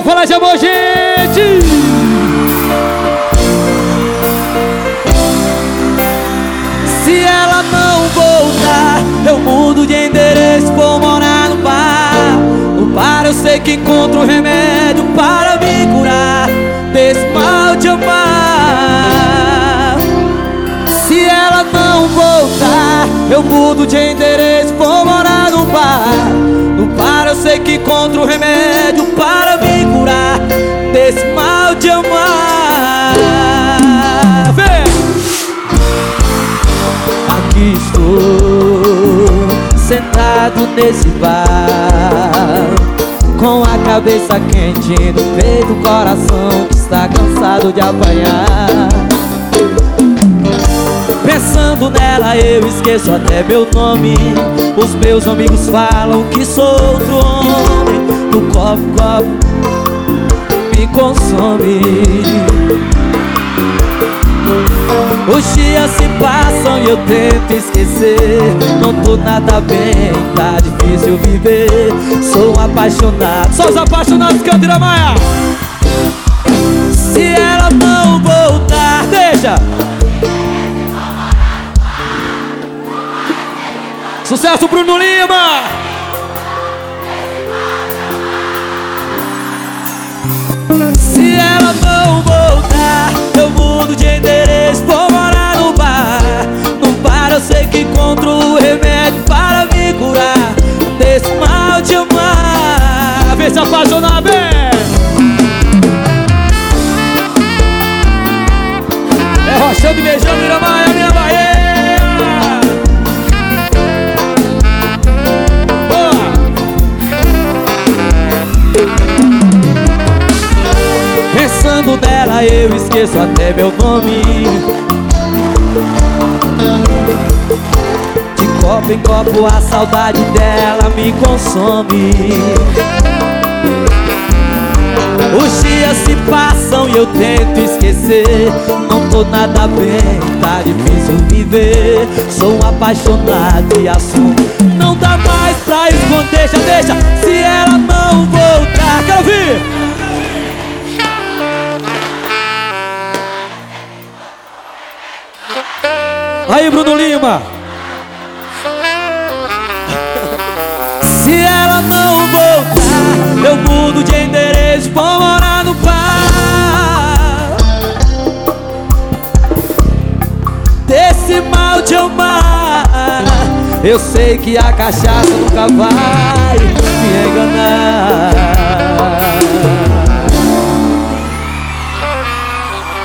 falar de amor, gente! Se ela não voltar, eu mudo de endereço, vou morar no bar. No bar eu sei que encontro um remédio para me curar desse mal de amar. Se ela não voltar, eu mudo de endereço, vou morar no bar. No bar eu sei que encontro um remédio para me curar desse mal de amar. Vem! Aqui estou, sentado nesse bar, com a cabeça quente no peito, o coração que está cansado de apanhar. Pensando nela eu esqueço até meu nome. Os meus amigos falam que sou outro homem. No copo me consome. Os dias se passam e eu tento esquecer. Não tô nada bem, tá difícil viver. Sou apaixonado. Só os apaixonados cantam, Iramaia. Se ela não voltar, deixa. Sucesso, Bruno Lima! Se ela não voltar, eu mudo de endereço, vou morar no bar. No bar eu sei que encontro o remédio para me curar desse mal de amar. Vem se apaixonar, bem! É rochando e beijando, Iramaia, minha Bahia! Pensando nela eu esqueço até meu nome. De copo em copo a saudade dela me consome. Os dias se passam e eu tento esquecer. Não tô nada bem, tá difícil viver. Sou um apaixonado e assumo. Não dá mais pra esconder, deixa. Se ela não voltar, quero ouvir! Aí, Bruno Lima. Se ela não voltar, eu mudo de endereço, vou morar no bar. Desse mal de amar, eu sei que a cachaça nunca vai me enganar.